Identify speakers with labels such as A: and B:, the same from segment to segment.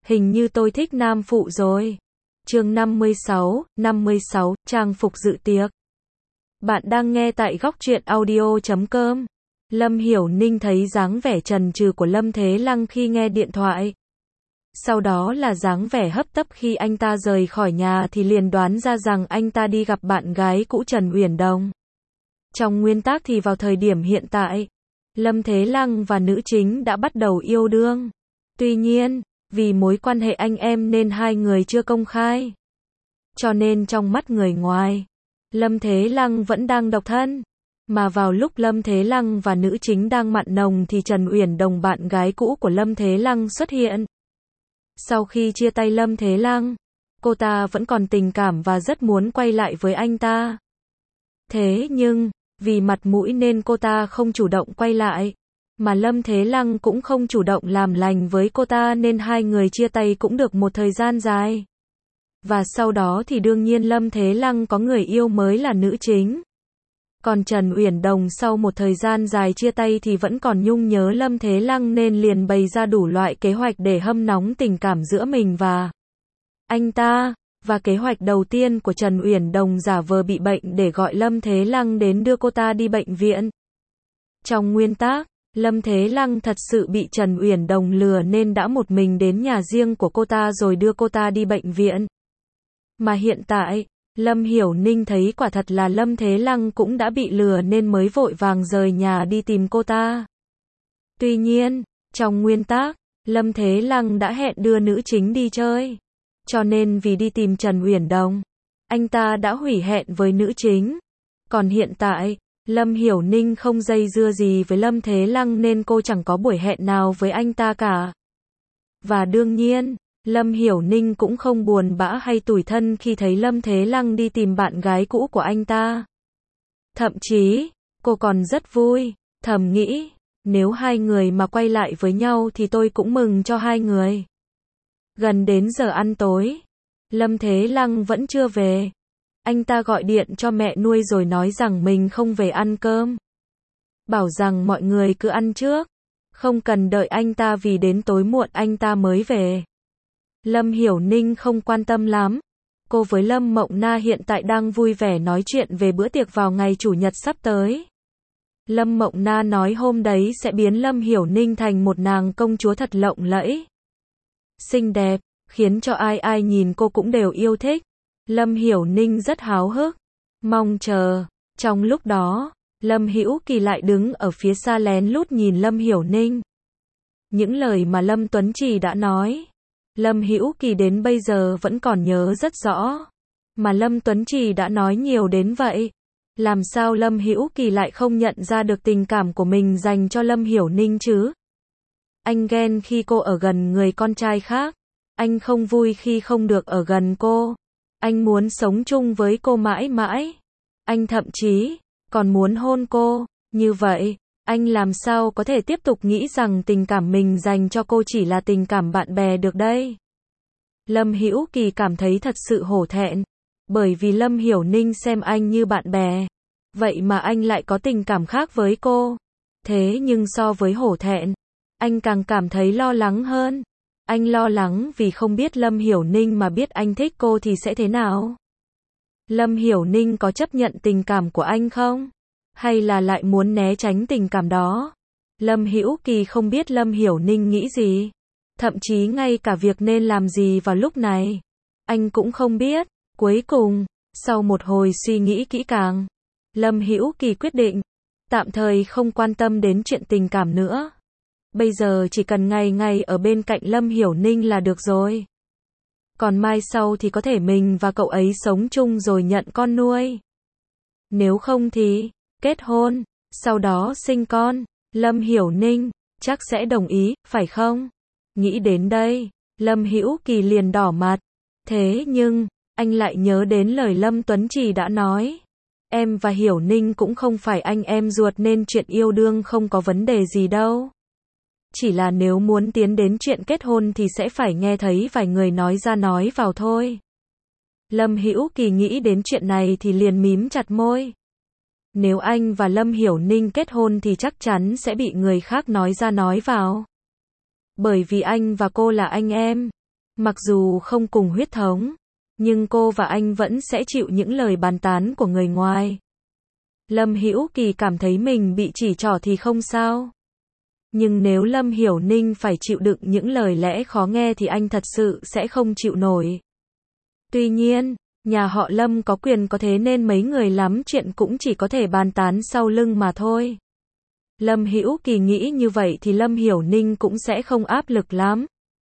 A: Hình như tôi thích nam phụ rồi. Chương 56, trang phục dự tiệc. Bạn đang nghe tại góc truyện audio.com. Lâm Hiểu Ninh thấy dáng vẻ chần chừ của Lâm Thế Lăng khi nghe điện thoại. Sau đó là dáng vẻ hấp tấp khi anh ta rời khỏi nhà thì liền đoán ra rằng anh ta đi gặp bạn gái cũ Trần Uyển Đồng. Trong nguyên tắc thì vào thời điểm hiện tại, Lâm Thế Lăng và nữ chính đã bắt đầu yêu đương. Tuy nhiên, vì mối quan hệ anh em nên hai người chưa công khai. Cho nên trong mắt người ngoài, Lâm Thế Lăng vẫn đang độc thân. Mà vào lúc Lâm Thế Lăng và nữ chính đang mặn nồng thì Trần Uyển Đồng, bạn gái cũ của Lâm Thế Lăng, xuất hiện. Sau khi chia tay Lâm Thế Lăng, cô ta vẫn còn tình cảm và rất muốn quay lại với anh ta. Thế nhưng, vì mặt mũi nên cô ta không chủ động quay lại. Mà Lâm Thế Lăng cũng không chủ động làm lành với cô ta nên hai người chia tay cũng được một thời gian dài. Và sau đó thì đương nhiên Lâm Thế Lăng có người yêu mới là nữ chính. Còn Trần Uyển Đồng sau một thời gian dài chia tay thì vẫn còn nhung nhớ Lâm Thế Lăng nên liền bày ra đủ loại kế hoạch để hâm nóng tình cảm giữa mình và anh ta. Và kế hoạch đầu tiên của Trần Uyển Đồng giả vờ bị bệnh để gọi Lâm Thế Lăng đến đưa cô ta đi bệnh viện. Trong nguyên tắc, Lâm Thế Lăng thật sự bị Trần Uyển Đồng lừa nên đã một mình đến nhà riêng của cô ta rồi đưa cô ta đi bệnh viện. Mà hiện tại, Lâm Hiểu Ninh thấy quả thật là Lâm Thế Lăng cũng đã bị lừa nên mới vội vàng rời nhà đi tìm cô ta. Tuy nhiên, trong nguyên tắc, Lâm Thế Lăng đã hẹn đưa nữ chính đi chơi. Cho nên vì đi tìm Trần Uyển Đồng, anh ta đã hủy hẹn với nữ chính. Còn hiện tại, Lâm Hiểu Ninh không dây dưa gì với Lâm Thế Lăng nên cô chẳng có buổi hẹn nào với anh ta cả. Và đương nhiên, Lâm Hiểu Ninh cũng không buồn bã hay tủi thân khi thấy Lâm Thế Lăng đi tìm bạn gái cũ của anh ta. Thậm chí, cô còn rất vui, thầm nghĩ, nếu hai người mà quay lại với nhau thì tôi cũng mừng cho hai người. Gần đến giờ ăn tối, Lâm Thế Lăng vẫn chưa về. Anh ta gọi điện cho mẹ nuôi rồi nói rằng mình không về ăn cơm. Bảo rằng mọi người cứ ăn trước, không cần đợi anh ta vì đến tối muộn anh ta mới về. Lâm Hiểu Ninh không quan tâm lắm. Cô với Lâm Mộng Na hiện tại đang vui vẻ nói chuyện về bữa tiệc vào ngày Chủ nhật sắp tới. Lâm Mộng Na nói hôm đấy sẽ biến Lâm Hiểu Ninh thành một nàng công chúa thật lộng lẫy, xinh đẹp, khiến cho ai ai nhìn cô cũng đều yêu thích. Lâm Hiểu Ninh rất háo hức, mong chờ. Trong lúc đó, Lâm Hữu Kỳ lại đứng ở phía xa lén lút nhìn Lâm Hiểu Ninh. Những lời mà Lâm Tuấn Trì đã nói, Lâm Hữu Kỳ đến bây giờ vẫn còn nhớ rất rõ. Mà Lâm Tuấn Trì đã nói nhiều đến vậy, làm sao Lâm Hữu Kỳ lại không nhận ra được tình cảm của mình dành cho Lâm Hiểu Ninh chứ? Anh ghen khi cô ở gần người con trai khác. Anh không vui khi không được ở gần cô. Anh muốn sống chung với cô mãi mãi. Anh thậm chí còn muốn hôn cô. Như vậy, anh làm sao có thể tiếp tục nghĩ rằng tình cảm mình dành cho cô chỉ là tình cảm bạn bè được đây? Lâm Hữu Kỳ cảm thấy thật sự hổ thẹn. Bởi vì Lâm Hiểu Ninh xem anh như bạn bè. Vậy mà anh lại có tình cảm khác với cô. Thế nhưng so với hổ thẹn, anh càng cảm thấy lo lắng hơn. Anh lo lắng vì không biết Lâm Hiểu Ninh mà biết anh thích cô thì sẽ thế nào. Lâm Hiểu Ninh có chấp nhận tình cảm của anh không? Hay là lại muốn né tránh tình cảm đó? Lâm Hữu Kỳ không biết Lâm Hiểu Ninh nghĩ gì. Thậm chí ngay cả việc nên làm gì vào lúc này, anh cũng không biết. Cuối cùng, sau một hồi suy nghĩ kỹ càng, Lâm Hữu Kỳ quyết định tạm thời không quan tâm đến chuyện tình cảm nữa. Bây giờ chỉ cần ngày ngày ở bên cạnh Lâm Hiểu Ninh là được rồi. Còn mai sau thì có thể mình và cậu ấy sống chung rồi nhận con nuôi. Nếu không thì kết hôn, sau đó sinh con. Lâm Hiểu Ninh chắc sẽ đồng ý, phải không? Nghĩ đến đây, Lâm Hữu Kỳ liền đỏ mặt. Thế nhưng, anh lại nhớ đến lời Lâm Tuấn Trì đã nói. Em và Hiểu Ninh cũng không phải anh em ruột nên chuyện yêu đương không có vấn đề gì đâu. Chỉ là nếu muốn tiến đến chuyện kết hôn thì sẽ phải nghe thấy vài người nói ra nói vào thôi. Lâm Hữu Kỳ nghĩ đến chuyện này thì liền mím chặt môi. Nếu anh và Lâm Hiểu Ninh kết hôn thì chắc chắn sẽ bị người khác nói ra nói vào. Bởi vì anh và cô là anh em. Mặc dù không cùng huyết thống, nhưng cô và anh vẫn sẽ chịu những lời bàn tán của người ngoài. Lâm Hữu Kỳ cảm thấy mình bị chỉ trỏ thì không sao. Nhưng nếu Lâm Hiểu Ninh phải chịu đựng những lời lẽ khó nghe thì anh thật sự sẽ không chịu nổi. Tuy nhiên, nhà họ Lâm có quyền có thế nên mấy người lắm chuyện cũng chỉ có thể bàn tán sau lưng mà thôi. Lâm Hữu Kỳ nghĩ như vậy thì Lâm Hiểu Ninh cũng sẽ không áp lực lắm.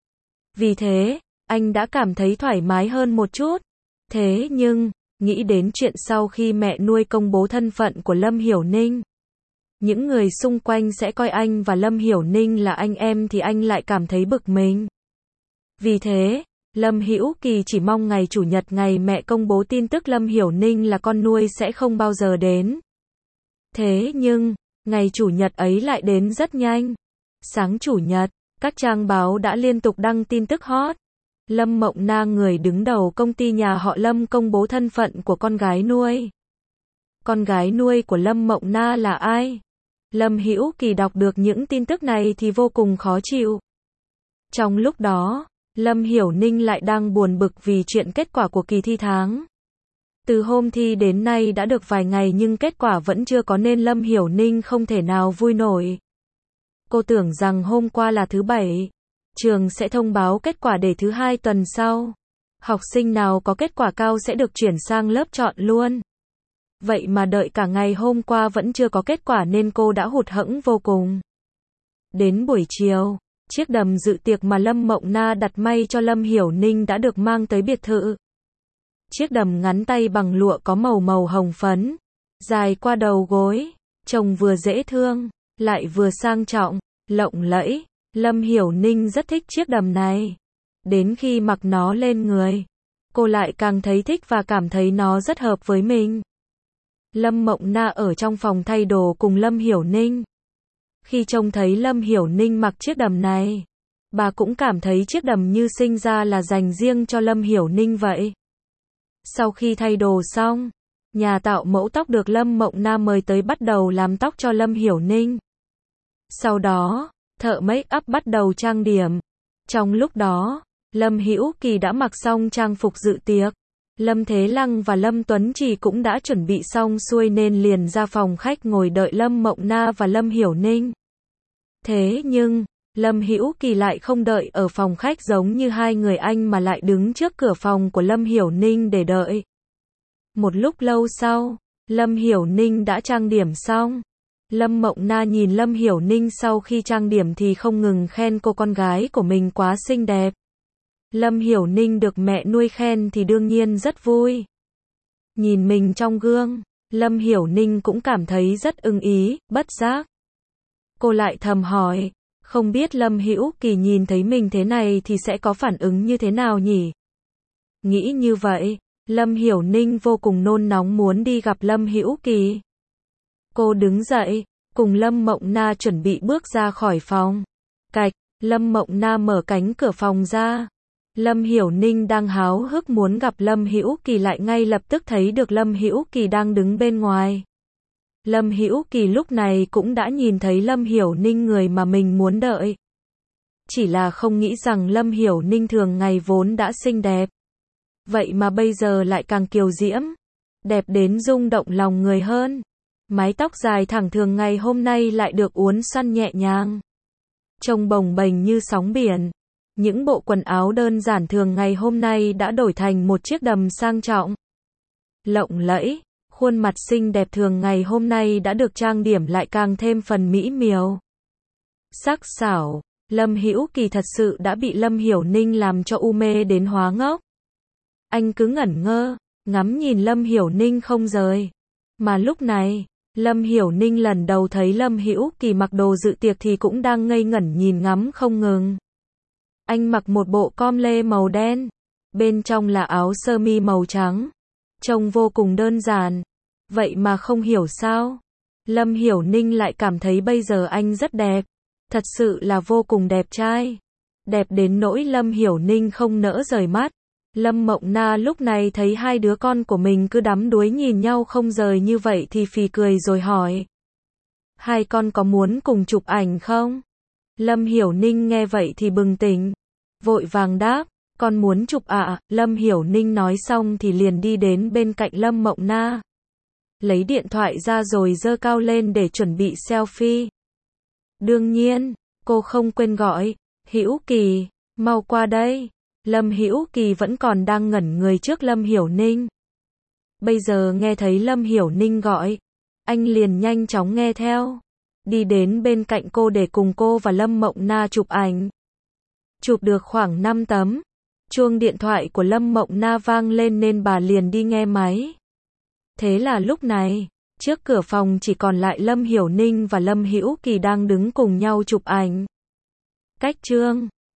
A: Vì thế, anh đã cảm thấy thoải mái hơn một chút. Thế nhưng, nghĩ đến chuyện sau khi mẹ nuôi công bố thân phận của Lâm Hiểu Ninh, những người xung quanh sẽ coi anh và Lâm Hiểu Ninh là anh em thì anh lại cảm thấy bực mình. Vì thế, Lâm Hữu Kỳ chỉ mong ngày Chủ nhật ngày mẹ công bố tin tức Lâm Hiểu Ninh là con nuôi sẽ không bao giờ đến. Thế nhưng, ngày Chủ nhật ấy lại đến rất nhanh. Sáng Chủ nhật, các trang báo đã liên tục đăng tin tức hot. Lâm Mộng Na, người đứng đầu công ty nhà họ Lâm, công bố thân phận của con gái nuôi. Con gái nuôi của Lâm Mộng Na là ai? Lâm Hữu Kỳ đọc được những tin tức này thì vô cùng khó chịu. Trong lúc đó, Lâm Hiểu Ninh lại đang buồn bực vì chuyện kết quả của kỳ thi tháng. Từ hôm thi đến nay đã được vài ngày nhưng kết quả vẫn chưa có nên Lâm Hiểu Ninh không thể nào vui nổi. Cô tưởng rằng hôm qua là thứ Bảy, trường sẽ thông báo kết quả để thứ Hai tuần sau. Học sinh nào có kết quả cao sẽ được chuyển sang lớp chọn luôn. Vậy mà đợi cả ngày hôm qua vẫn chưa có kết quả nên cô đã hụt hẫng vô cùng. Đến buổi chiều, chiếc đầm dự tiệc mà Lâm Mộng Na đặt may cho Lâm Hiểu Ninh đã được mang tới biệt thự. Chiếc đầm ngắn tay bằng lụa có màu hồng phấn, dài qua đầu gối, trông vừa dễ thương, lại vừa sang trọng, lộng lẫy. Lâm Hiểu Ninh rất thích chiếc đầm này. Đến khi mặc nó lên người, cô lại càng thấy thích và cảm thấy nó rất hợp với mình. Lâm Mộng Na ở trong phòng thay đồ cùng Lâm Hiểu Ninh. Khi trông thấy Lâm Hiểu Ninh mặc chiếc đầm này, bà cũng cảm thấy chiếc đầm như sinh ra là dành riêng cho Lâm Hiểu Ninh vậy. Sau khi thay đồ xong, nhà tạo mẫu tóc được Lâm Mộng Na mời tới bắt đầu làm tóc cho Lâm Hiểu Ninh. Sau đó, thợ make up bắt đầu trang điểm. Trong lúc đó, Lâm Hữu Kỳ đã mặc xong trang phục dự tiệc. Lâm Thế Lăng và Lâm Tuấn Trì cũng đã chuẩn bị xong xuôi nên liền ra phòng khách ngồi đợi Lâm Mộng Na và Lâm Hiểu Ninh. Thế nhưng, Lâm Hữu Kỳ lại không đợi ở phòng khách giống như hai người anh mà lại đứng trước cửa phòng của Lâm Hiểu Ninh để đợi. Một lúc lâu sau, Lâm Hiểu Ninh đã trang điểm xong. Lâm Mộng Na nhìn Lâm Hiểu Ninh sau khi trang điểm thì không ngừng khen cô con gái của mình quá xinh đẹp. Lâm Hiểu Ninh được mẹ nuôi khen thì đương nhiên rất vui. Nhìn mình trong gương, Lâm Hiểu Ninh cũng cảm thấy rất ưng ý, bất giác. Cô lại thầm hỏi, không biết Lâm Hữu Kỳ nhìn thấy mình thế này thì sẽ có phản ứng như thế nào nhỉ? Nghĩ như vậy, Lâm Hiểu Ninh vô cùng nôn nóng muốn đi gặp Lâm Hữu Kỳ. Cô đứng dậy, cùng Lâm Mộng Na chuẩn bị bước ra khỏi phòng. Cạch, Lâm Mộng Na mở cánh cửa phòng ra. Lâm Hiểu Ninh đang háo hức muốn gặp Lâm Hữu Kỳ lại ngay lập tức thấy được Lâm Hữu Kỳ đang đứng bên ngoài. Lâm Hữu Kỳ lúc này cũng đã nhìn thấy Lâm Hiểu Ninh, người mà mình muốn đợi. Chỉ là không nghĩ rằng Lâm Hiểu Ninh thường ngày vốn đã xinh đẹp. Vậy mà bây giờ lại càng kiều diễm, đẹp đến rung động lòng người hơn. Mái tóc dài thẳng thường ngày hôm nay lại được uốn xoăn nhẹ nhàng, trông bồng bềnh như sóng biển. Những bộ quần áo đơn giản thường ngày hôm nay đã đổi thành một chiếc đầm sang trọng, lộng lẫy. Khuôn mặt xinh đẹp thường ngày hôm nay đã được trang điểm lại càng thêm phần mỹ miều, sắc sảo. Lâm Hữu Kỳ thật sự đã bị Lâm Hiểu Ninh làm cho u mê đến hóa ngốc. Anh cứ ngẩn ngơ, ngắm nhìn Lâm Hiểu Ninh không rời. Mà lúc này, Lâm Hiểu Ninh lần đầu thấy Lâm Hữu Kỳ mặc đồ dự tiệc thì cũng đang ngây ngẩn nhìn ngắm không ngừng. Anh mặc một bộ com lê màu đen, bên trong là áo sơ mi màu trắng, trông vô cùng đơn giản. Vậy mà không hiểu sao, Lâm Hiểu Ninh lại cảm thấy bây giờ anh rất đẹp, thật sự là vô cùng đẹp trai. Đẹp đến nỗi Lâm Hiểu Ninh không nỡ rời mắt. Lâm Mộng Na lúc này thấy hai đứa con của mình cứ đắm đuối nhìn nhau không rời như vậy thì phì cười rồi hỏi, hai con có muốn cùng chụp ảnh không? Lâm Hiểu Ninh nghe vậy thì bừng tỉnh, vội vàng đáp, Con muốn chụp ạ, Lâm Hiểu Ninh nói xong thì liền đi đến bên cạnh Lâm Mộng Na. Lấy điện thoại ra rồi giơ cao lên để chuẩn bị selfie. Đương nhiên, cô không quên gọi, Hữu Kỳ, mau qua đây. Lâm Hữu Kỳ vẫn còn đang ngẩn người trước Lâm Hiểu Ninh. Bây giờ nghe thấy Lâm Hiểu Ninh gọi, anh liền nhanh chóng nghe theo. Đi đến bên cạnh cô để cùng cô và Lâm Mộng Na chụp ảnh. Chụp được khoảng 5 tấm. Chuông điện thoại của Lâm Mộng Na vang lên nên bà liền đi nghe máy. Thế là lúc này, trước cửa phòng chỉ còn lại Lâm Hiểu Ninh và Lâm Hữu Kỳ đang đứng cùng nhau chụp ảnh. Cách Trương